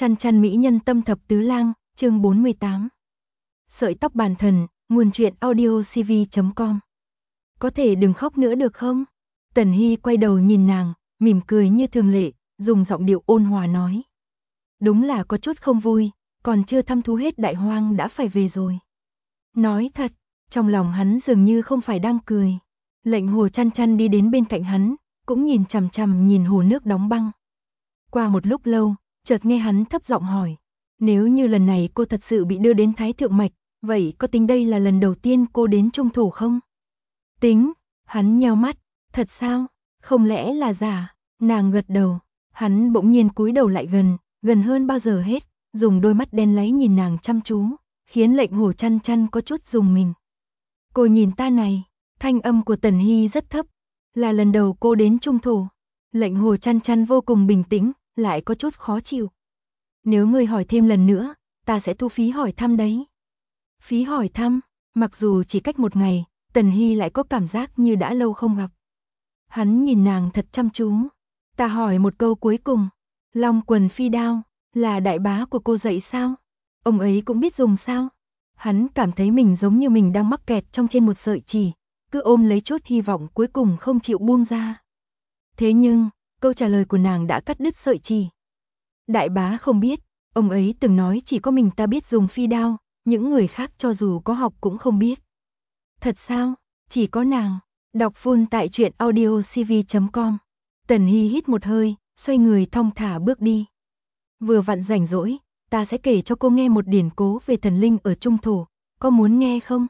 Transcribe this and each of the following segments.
Chăn chăn mỹ nhân tâm thập tứ lang, chương 48. Sợi tóc bàn thần, nguồn truyện audio cv.com. Có thể đừng khóc nữa được không? Tần Hy quay đầu nhìn nàng, mỉm cười như thường lệ, dùng giọng điệu ôn hòa nói. Đúng là có chút không vui, còn chưa thăm thú hết đại hoang đã phải về rồi. Nói thật, trong lòng hắn dường như không phải đang cười. Lệnh Hồ Chăn chăn đi đến bên cạnh hắn, cũng nhìn chằm chằm nhìn hồ nước đóng băng. Qua một lúc lâu, chợt nghe hắn thấp giọng hỏi, nếu như lần này cô thật sự bị đưa đến Thái Thượng Mạch, vậy có tính đây là lần đầu tiên cô đến Trung Thổ không? Tính, hắn nheo mắt, thật sao, không lẽ là giả? Nàng gật đầu, hắn bỗng nhiên cúi đầu lại gần hơn bao giờ hết, dùng đôi mắt đen láy nhìn nàng chăm chú, khiến Lệnh Hồ Chăn chăn có chút rùng mình. Cô nhìn ta này, thanh âm của Tần Hy rất thấp, là lần đầu cô đến Trung Thổ. Lệnh Hồ Chăn chăn vô cùng bình tĩnh, lại có chút khó chịu. Nếu ngươi hỏi thêm lần nữa, ta sẽ thu phí hỏi thăm đấy. Phí hỏi thăm, mặc dù chỉ cách một ngày, Tần Hy lại có cảm giác như đã lâu không gặp. Hắn nhìn nàng thật chăm chú. Ta hỏi một câu cuối cùng, Long Quần Phi Đao, là đại bá của cô dạy sao? Ông ấy cũng biết dùng sao? Hắn cảm thấy mình giống như mình đang mắc kẹt trong trên một sợi chỉ, cứ ôm lấy chút hy vọng cuối cùng không chịu buông ra. Thế nhưng, câu trả lời của nàng đã cắt đứt sợi chỉ. Đại bá không biết, ông ấy từng nói chỉ có mình ta biết dùng phi đao, những người khác cho dù có học cũng không biết. Thật sao? Chỉ có nàng. Đọc full tại truyện audio cv.com. Tần Hy hít một hơi, xoay người thong thả bước đi. Vừa vặn rảnh rỗi, ta sẽ kể cho cô nghe một điển cố về thần linh ở Trung Thổ, có muốn nghe không?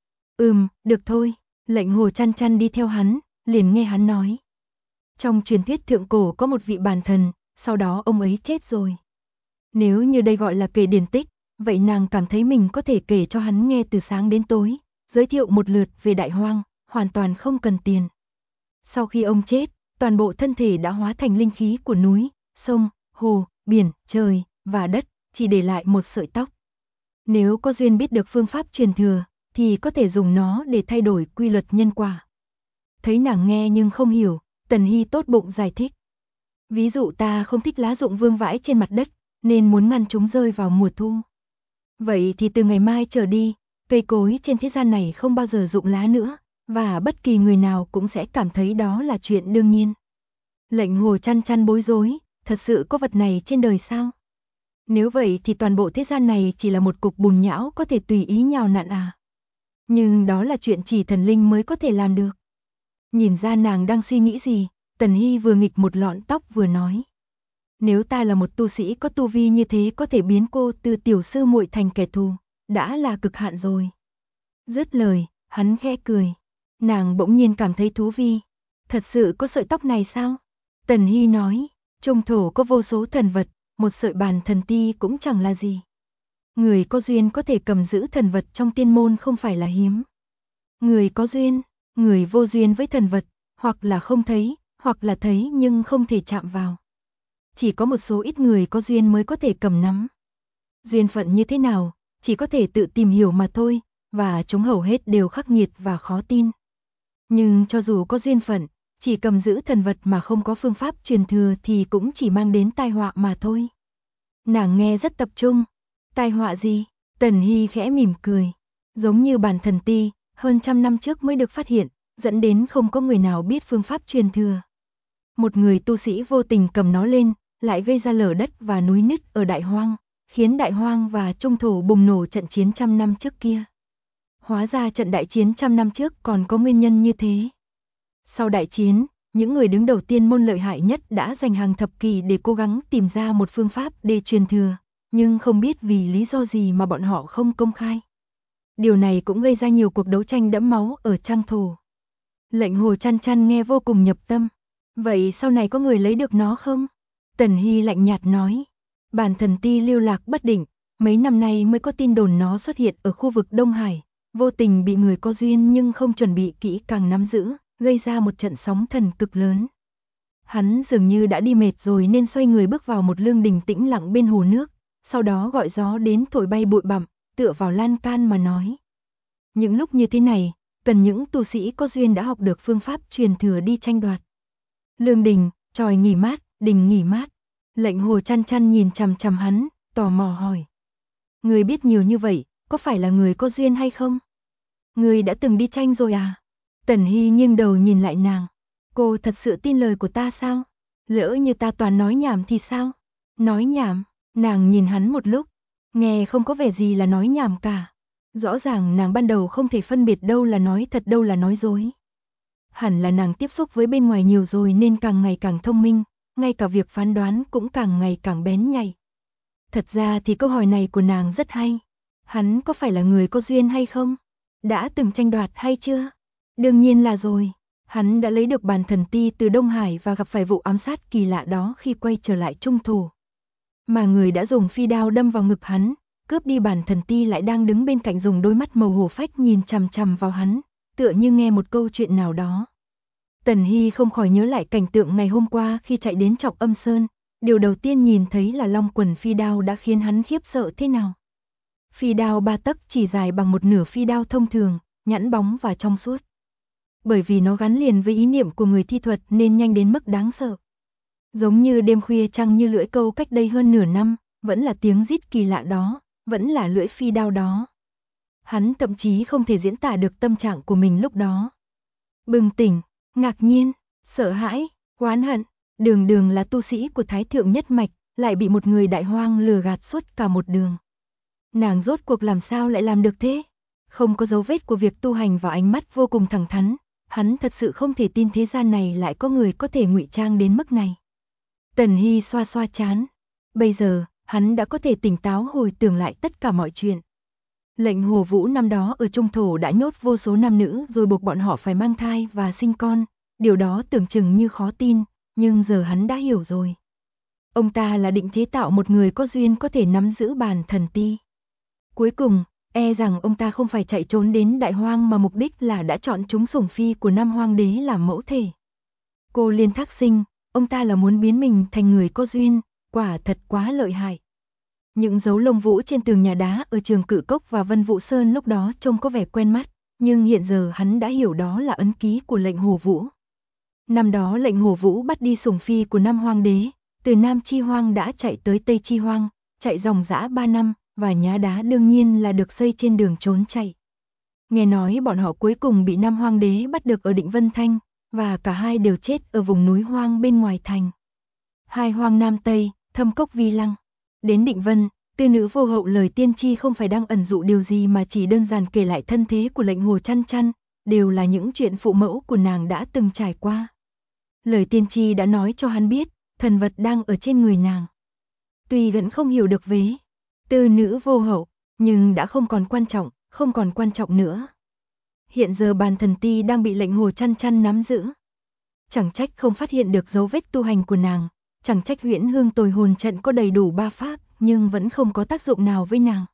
Được thôi. Lệnh Hồ Chăn chăn đi theo hắn, liền nghe hắn nói. Trong truyền thuyết thượng cổ có một vị bàn thần, sau đó ông ấy chết rồi. Nếu như đây gọi là kể điển tích, vậy nàng cảm thấy mình có thể kể cho hắn nghe từ sáng đến tối, giới thiệu một lượt về đại hoang, hoàn toàn không cần tiền. Sau khi ông chết, toàn bộ thân thể đã hóa thành linh khí của núi, sông, hồ, biển, trời và đất, chỉ để lại một sợi tóc. Nếu có duyên biết được phương pháp truyền thừa, thì có thể dùng nó để thay đổi quy luật nhân quả. Thấy nàng nghe nhưng không hiểu, Tần Hy tốt bụng giải thích. Ví dụ ta không thích lá rụng vương vãi trên mặt đất, nên muốn ngăn chúng rơi vào mùa thu. Vậy thì từ ngày mai trở đi, cây cối trên thế gian này không bao giờ rụng lá nữa, và bất kỳ người nào cũng sẽ cảm thấy đó là chuyện đương nhiên. Lệnh Hồ Chăn chăn bối rối, thật sự có vật này trên đời sao? Nếu vậy thì toàn bộ thế gian này chỉ là một cục bùn nhão có thể tùy ý nhào nặn à? Nhưng đó là chuyện chỉ thần linh mới có thể làm được. Nhìn ra nàng đang suy nghĩ gì, Tần Hy vừa nghịch một lọn tóc vừa nói. Nếu ta là một tu sĩ có tu vi như thế có thể biến cô từ tiểu sư muội thành kẻ thù, đã là cực hạn rồi. Dứt lời, hắn khẽ cười. Nàng bỗng nhiên cảm thấy thú vị. Thật sự có sợi tóc này sao? Tần Hy nói, Trung Thổ có vô số thần vật, một sợi bàn thần ti cũng chẳng là gì. Người có duyên có thể cầm giữ thần vật trong tiên môn không phải là hiếm. Người có duyên, người vô duyên với thần vật, hoặc là không thấy, hoặc là thấy nhưng không thể chạm vào. Chỉ có một số ít người có duyên mới có thể cầm nắm. Duyên phận như thế nào, chỉ có thể tự tìm hiểu mà thôi, và chúng hầu hết đều khắc nghiệt và khó tin. Nhưng cho dù có duyên phận, chỉ cầm giữ thần vật mà không có phương pháp truyền thừa thì cũng chỉ mang đến tai họa mà thôi. Nàng nghe rất tập trung. Tai họa gì? Tần Hy khẽ mỉm cười. Giống như bàn thần ti, hơn 100 năm trước mới được phát hiện, dẫn đến không có người nào biết phương pháp truyền thừa. Một người tu sĩ vô tình cầm nó lên, lại gây ra lở đất và núi nứt ở đại hoang, khiến đại hoang và Trung Thổ bùng nổ trận chiến 100 năm trước kia. Hóa ra trận đại chiến 100 năm trước còn có nguyên nhân như thế. Sau đại chiến, những người đứng đầu tiên môn lợi hại nhất đã dành hàng thập kỷ để cố gắng tìm ra một phương pháp để truyền thừa, nhưng không biết vì lý do gì mà bọn họ không công khai. Điều này cũng gây ra nhiều cuộc đấu tranh đẫm máu ở Trang Thổ. Lệnh Hồ Chăn chăn nghe vô cùng nhập tâm. Vậy sau này có người lấy được nó không? Tần Hy lạnh nhạt nói. Bàn thần ti lưu lạc bất định, mấy năm nay mới có tin đồn nó xuất hiện ở khu vực Đông Hải, vô tình bị người có duyên nhưng không chuẩn bị kỹ càng nắm giữ, gây ra một trận sóng thần cực lớn. Hắn dường như đã đi mệt rồi nên xoay người bước vào một lương đình tĩnh lặng bên hồ nước, sau đó gọi gió đến thổi bay bụi bặm, tựa vào lan can mà nói. Những lúc như thế này, cần những tu sĩ có duyên đã học được phương pháp truyền thừa đi tranh đoạt. Lương đình, chòi nghỉ mát, đình nghỉ mát. Lệnh Hồ chăn chăn nhìn chằm chằm hắn, tò mò hỏi. Người biết nhiều như vậy, có phải là người có duyên hay không? Người đã từng đi tranh rồi à? Tần Hy nghiêng đầu nhìn lại nàng. Cô thật sự tin lời của ta sao? Lỡ như ta toàn nói nhảm thì sao? Nói nhảm, nàng nhìn hắn một lúc, nghe không có vẻ gì là nói nhảm cả. Rõ ràng nàng ban đầu không thể phân biệt đâu là nói thật đâu là nói dối. Hẳn là nàng tiếp xúc với bên ngoài nhiều rồi nên càng ngày càng thông minh, ngay cả việc phán đoán cũng càng ngày càng bén nhạy. Thật ra thì câu hỏi này của nàng rất hay. Hắn có phải là người có duyên hay không? Đã từng tranh đoạt hay chưa? Đương nhiên là rồi. Hắn đã lấy được bàn thần ti từ Đông Hải và gặp phải vụ ám sát kỳ lạ đó khi quay trở lại Trung Thổ. Mà người đã dùng phi đao đâm vào ngực hắn, cướp đi bàn thần ti lại đang đứng bên cạnh dùng đôi mắt màu hổ phách nhìn chằm chằm vào hắn, tựa như nghe một câu chuyện nào đó. Tần Hy không khỏi nhớ lại cảnh tượng ngày hôm qua khi chạy đến Trọng Âm Sơn, điều đầu tiên nhìn thấy là long quần phi đao đã khiến hắn khiếp sợ thế nào. Phi đao 3 tấc chỉ dài bằng một nửa phi đao thông thường, nhẵn bóng và trong suốt. Bởi vì nó gắn liền với ý niệm của người thi thuật nên nhanh đến mức đáng sợ. Giống như đêm khuya trăng như lưỡi câu cách đây hơn nửa năm, vẫn là tiếng rít kỳ lạ đó, vẫn là lưỡi phi đao đó. Hắn thậm chí không thể diễn tả được tâm trạng của mình lúc đó. Bừng tỉnh, ngạc nhiên, sợ hãi, oán hận, đường đường là tu sĩ của Thái Thượng Nhất Mạch, lại bị một người đại hoang lừa gạt suốt cả một đường. Nàng rốt cuộc làm sao lại làm được thế? Không có dấu vết của việc tu hành vào ánh mắt vô cùng thẳng thắn, hắn thật sự không thể tin thế gian này lại có người có thể ngụy trang đến mức này. Tần Hy xoa xoa trán. Bây giờ, hắn đã có thể tỉnh táo hồi tưởng lại tất cả mọi chuyện. Lệnh Hồ Vũ năm đó ở Trung Thổ đã nhốt vô số nam nữ rồi buộc bọn họ phải mang thai và sinh con. Điều đó tưởng chừng như khó tin, nhưng giờ hắn đã hiểu rồi. Ông ta là định chế tạo một người có duyên có thể nắm giữ bàn thần ti. Cuối cùng, e rằng ông ta không phải chạy trốn đến Đại Hoang mà mục đích là đã chọn chúng sủng phi của Nam Hoang Đế làm mẫu thể. Cô Liên Thác Sinh, ông ta là muốn biến mình thành người có duyên, quả thật quá lợi hại. Những dấu lông vũ trên tường nhà đá ở Trường Cự Cốc và Vân Vũ Sơn lúc đó trông có vẻ quen mắt, nhưng hiện giờ hắn đã hiểu đó là ấn ký của lệnh Hồ Vũ. Năm đó lệnh Hồ Vũ bắt đi sủng phi của Nam Hoang Đế, từ Nam Chi Hoang đã chạy tới Tây Chi Hoang, chạy dòng dã 3 năm, và nhá đá đương nhiên là được xây trên đường trốn chạy. Nghe nói bọn họ cuối cùng bị Nam Hoang Đế bắt được ở Định Vân Thanh, và cả hai đều chết ở vùng núi hoang bên ngoài thành. Hai hoang Nam Tây, Thâm Cốc Vi Lăng. Đến Định Vân, tư nữ vô hậu lời tiên tri không phải đang ẩn dụ điều gì mà chỉ đơn giản kể lại thân thế của lệnh Hồ chăn chăn, đều là những chuyện phụ mẫu của nàng đã từng trải qua. Lời tiên tri đã nói cho hắn biết, thần vật đang ở trên người nàng. Tuy vẫn không hiểu được vế tư nữ vô hậu, nhưng đã không còn quan trọng nữa. Hiện giờ bàn thần ti đang bị lệnh Hồ chăn chăn nắm giữ. Chẳng trách không phát hiện được dấu vết tu hành của nàng, chẳng trách Huyễn Hương Tồi Hồn Trận có đầy đủ 3 pháp, nhưng vẫn không có tác dụng nào với nàng.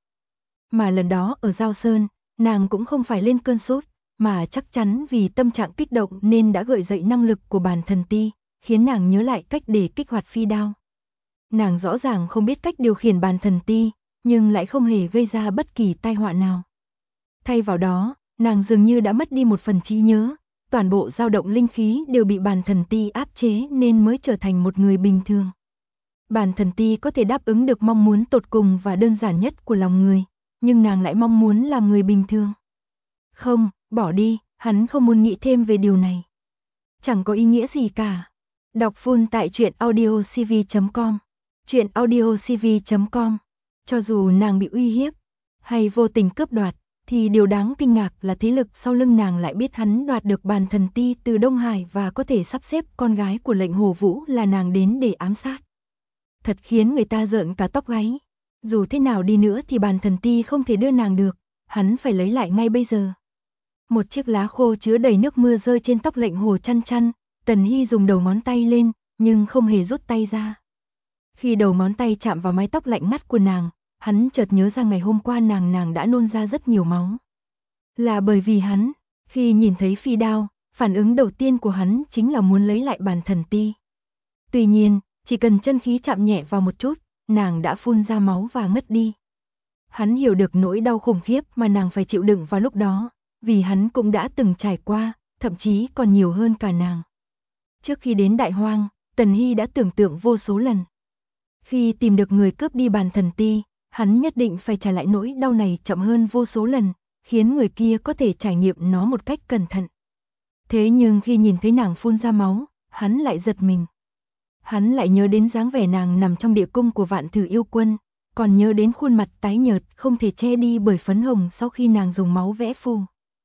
Mà lần đó ở Giao Sơn, nàng cũng không phải lên cơn sốt, mà chắc chắn vì tâm trạng kích động nên đã gợi dậy năng lực của bàn thần ti, khiến nàng nhớ lại cách để kích hoạt phi đao. Nàng rõ ràng không biết cách điều khiển bàn thần ti, nhưng lại không hề gây ra bất kỳ tai họa nào. Thay vào đó, nàng dường như đã mất đi một phần trí nhớ, toàn bộ dao động linh khí đều bị bàn thần ti áp chế nên mới trở thành một người bình thường. Bàn thần ti có thể đáp ứng được mong muốn tột cùng và đơn giản nhất của lòng người, nhưng nàng lại mong muốn làm người bình thường. Không, bỏ đi, hắn không muốn nghĩ thêm về điều này. Chẳng có ý nghĩa gì cả. Đọc full tại truyện audiocv.com. Truyện audiocv.com. Cho dù nàng bị uy hiếp hay vô tình cướp đoạt, thì điều đáng kinh ngạc là thế lực sau lưng nàng lại biết hắn đoạt được bàn thần ti từ Đông Hải và có thể sắp xếp con gái của lệnh Hồ Vũ là nàng đến để ám sát. Thật khiến người ta rợn cả tóc gáy. Dù thế nào đi nữa thì bàn thần ti không thể đưa nàng được, hắn phải lấy lại ngay bây giờ. Một chiếc lá khô chứa đầy nước mưa rơi trên tóc lệnh Hồ chăn chăn, Tần Hy dùng đầu ngón tay lên, nhưng không hề rút tay ra. Khi đầu ngón tay chạm vào mái tóc lạnh ngắt của nàng, hắn chợt nhớ ra ngày hôm qua nàng đã nôn ra rất nhiều máu. Là bởi vì hắn, khi nhìn thấy phi đao, phản ứng đầu tiên của hắn chính là muốn lấy lại bàn thần ti. Tuy nhiên, chỉ cần chân khí chạm nhẹ vào một chút, nàng đã phun ra máu và ngất đi. Hắn hiểu được nỗi đau khủng khiếp mà nàng phải chịu đựng vào lúc đó, vì hắn cũng đã từng trải qua, thậm chí còn nhiều hơn cả nàng. Trước khi đến Đại Hoang, Tần Hy đã tưởng tượng vô số lần. Khi tìm được người cướp đi bàn thần ti, hắn nhất định phải trả lại nỗi đau này chậm hơn vô số lần, khiến người kia có thể trải nghiệm nó một cách cẩn thận. Thế nhưng khi nhìn thấy nàng phun ra máu, hắn lại giật mình. Hắn lại nhớ đến dáng vẻ nàng nằm trong địa cung của Vạn Thử Yêu Quân, còn nhớ đến khuôn mặt tái nhợt không thể che đi bởi phấn hồng sau khi nàng dùng máu vẽ phù.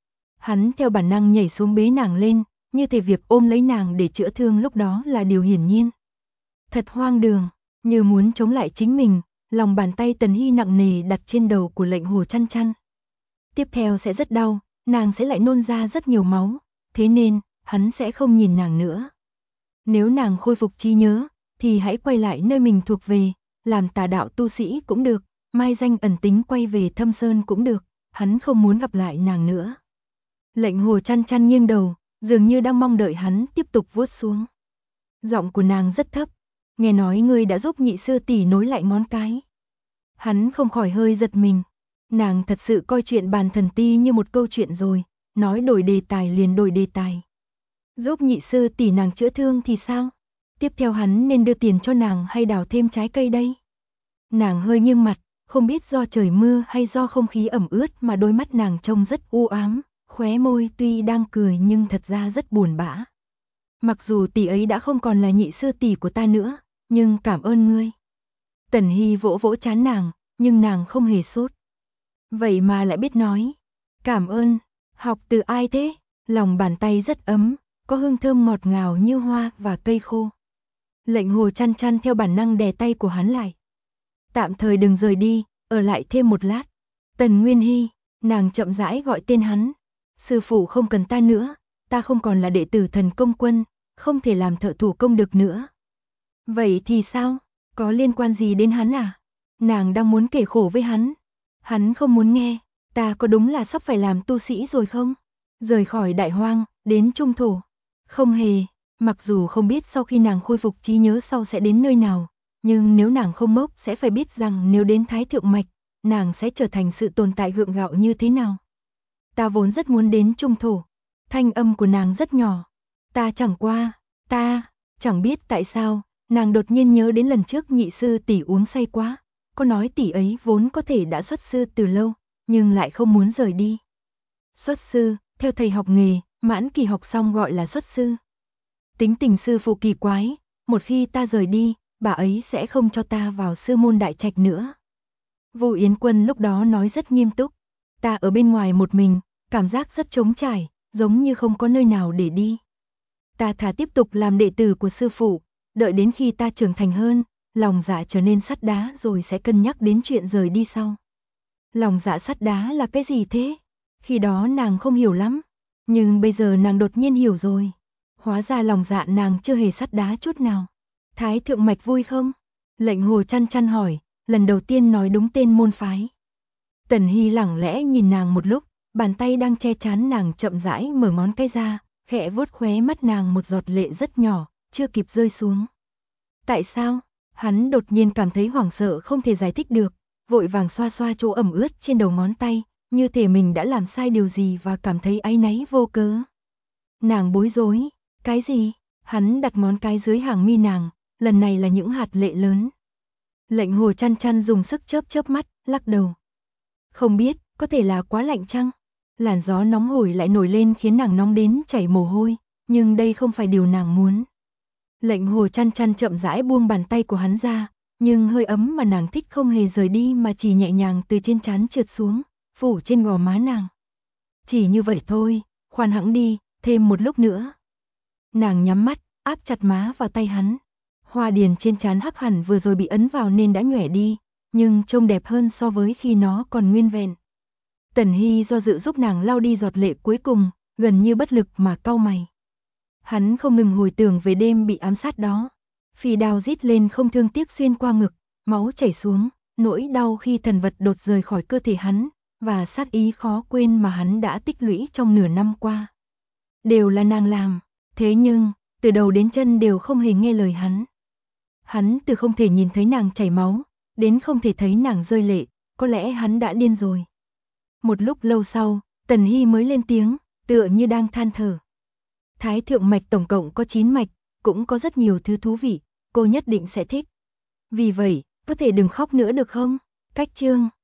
Hắn theo bản năng nhảy xuống bế nàng lên, như thể việc ôm lấy nàng để chữa thương lúc đó là điều hiển nhiên. Thật hoang đường, như muốn chống lại chính mình, lòng bàn tay Tần Hy nặng nề đặt trên đầu của Lệnh Hồ Chăn Chăn. Tiếp theo sẽ rất đau, nàng sẽ lại nôn ra rất nhiều máu, thế nên, hắn sẽ không nhìn nàng nữa. Nếu nàng khôi phục trí nhớ, thì hãy quay lại nơi mình thuộc về, làm tà đạo tu sĩ cũng được, mai danh ẩn tính quay về Thâm Sơn cũng được, hắn không muốn gặp lại nàng nữa. Lệnh Hồ Chăn Chăn nghiêng đầu, dường như đang mong đợi hắn tiếp tục vuốt xuống. Giọng của nàng rất thấp, nghe nói ngươi đã giúp nhị sư tỷ nối lại ngón cái. Hắn không khỏi hơi giật mình, nàng thật sự coi chuyện bàn thần ti như một câu chuyện rồi, nói đổi đề tài liền đổi đề tài. Giúp nhị sư tỷ nàng chữa thương thì sao? Tiếp theo hắn nên đưa tiền cho nàng hay đào thêm trái cây đây? Nàng hơi nghiêng mặt, không biết do trời mưa hay do không khí ẩm ướt mà đôi mắt nàng trông rất u ám, khóe môi tuy đang cười nhưng thật ra rất buồn bã. Mặc dù tỷ ấy đã không còn là nhị sư tỷ của ta nữa, nhưng cảm ơn ngươi. Tần Hy vỗ vỗ trán nàng, nhưng nàng không hề sốt. Vậy mà lại biết nói. Cảm ơn, học từ ai thế? Lòng bàn tay rất ấm, có hương thơm ngọt ngào như hoa và cây khô. Lệnh Hồ Chăn Chăn theo bản năng đè tay của hắn lại. Tạm thời đừng rời đi, ở lại thêm một lát. Tần Nguyên Hy, nàng chậm rãi gọi tên hắn. Sư phụ không cần ta nữa, ta không còn là đệ tử Thần Công Quân, không thể làm thợ thủ công được nữa. Vậy thì sao? Có liên quan gì đến hắn à? Nàng đang muốn kể khổ với hắn. Hắn không muốn nghe, ta có đúng là sắp phải làm tu sĩ rồi không? Rời khỏi đại hoang, đến trung thổ. Không hề, mặc dù không biết sau khi nàng khôi phục trí nhớ sau sẽ đến nơi nào, nhưng nếu nàng không ngốc sẽ phải biết rằng nếu đến Thái Thượng Mạch, nàng sẽ trở thành sự tồn tại gượng gạo như thế nào. Ta vốn rất muốn đến trung thổ. Thanh âm của nàng rất nhỏ. Ta chẳng biết tại sao, nàng đột nhiên nhớ đến lần trước nhị sư tỷ uống say quá. Có nói tỷ ấy vốn có thể đã xuất sư từ lâu, nhưng lại không muốn rời đi. Xuất sư, theo thầy học nghề, mãn kỳ học xong gọi là xuất sư. Tính tình sư phụ kỳ quái, một khi ta rời đi, bà ấy sẽ không cho ta vào sư môn đại trạch nữa. Vô Yến Quân lúc đó nói rất nghiêm túc. Ta ở bên ngoài một mình, cảm giác rất trống trải, giống như không có nơi nào để đi. Ta thà tiếp tục làm đệ tử của sư phụ, đợi đến khi ta trưởng thành hơn, lòng dạ trở nên sắt đá rồi sẽ cân nhắc đến chuyện rời đi sau. Lòng dạ sắt đá là cái gì thế? Khi đó nàng không hiểu lắm, nhưng bây giờ nàng đột nhiên hiểu rồi. Hóa ra lòng dạ nàng chưa hề sắt đá chút nào. Thái Thượng Mạch vui không? Lệnh Hồ Chăn Chăn hỏi, lần đầu tiên nói đúng tên môn phái. Tần Hy lẳng lẽ nhìn nàng một lúc, bàn tay đang che chắn nàng chậm rãi mở ngón cái ra, khẽ vuốt khóe mắt nàng một giọt lệ rất nhỏ, chưa kịp rơi xuống. Tại sao? Hắn đột nhiên cảm thấy hoảng sợ không thể giải thích được, vội vàng xoa xoa chỗ ẩm ướt trên đầu ngón tay, như thể mình đã làm sai điều gì và cảm thấy áy náy vô cớ. Nàng bối rối, cái gì? Hắn đặt ngón cái dưới hàng mi nàng, lần này là những hạt lệ lớn. Lệnh Hồ Chăn Chăn dùng sức chớp chớp mắt, lắc đầu. Không biết, có thể là quá lạnh chăng? Làn gió nóng hổi lại nổi lên khiến nàng nóng đến chảy mồ hôi, nhưng đây không phải điều nàng muốn. Lệnh Hồ Chăn Chăn chậm rãi buông bàn tay của hắn ra, nhưng hơi ấm mà nàng thích không hề rời đi mà chỉ nhẹ nhàng từ trên trán trượt xuống, phủ trên gò má nàng. Chỉ như vậy thôi, khoan hãng đi, thêm một lúc nữa. Nàng nhắm mắt, áp chặt má vào tay hắn. Hoa điền trên trán hắc hẳn vừa rồi bị ấn vào nên đã nhòe đi, nhưng trông đẹp hơn so với khi nó còn nguyên vẹn. Tần Hy do dự giúp nàng lau đi giọt lệ cuối cùng, gần như bất lực mà cau mày. Hắn không ngừng hồi tưởng về đêm bị ám sát đó. Phi đao rít lên không thương tiếc xuyên qua ngực, máu chảy xuống, nỗi đau khi thần vật đột rời khỏi cơ thể hắn, và sát ý khó quên mà hắn đã tích lũy trong nửa năm qua. Đều là nàng làm, thế nhưng, từ đầu đến chân đều không hề nghe lời hắn. Hắn từ không thể nhìn thấy nàng chảy máu, đến không thể thấy nàng rơi lệ, có lẽ hắn đã điên rồi. Một lúc lâu sau, Tần Hy mới lên tiếng, tựa như đang than thở. Thái Thượng Mạch tổng cộng có 9 mạch, cũng có rất nhiều thứ thú vị, cô nhất định sẽ thích. Vì vậy, có thể đừng khóc nữa được không? Cách chương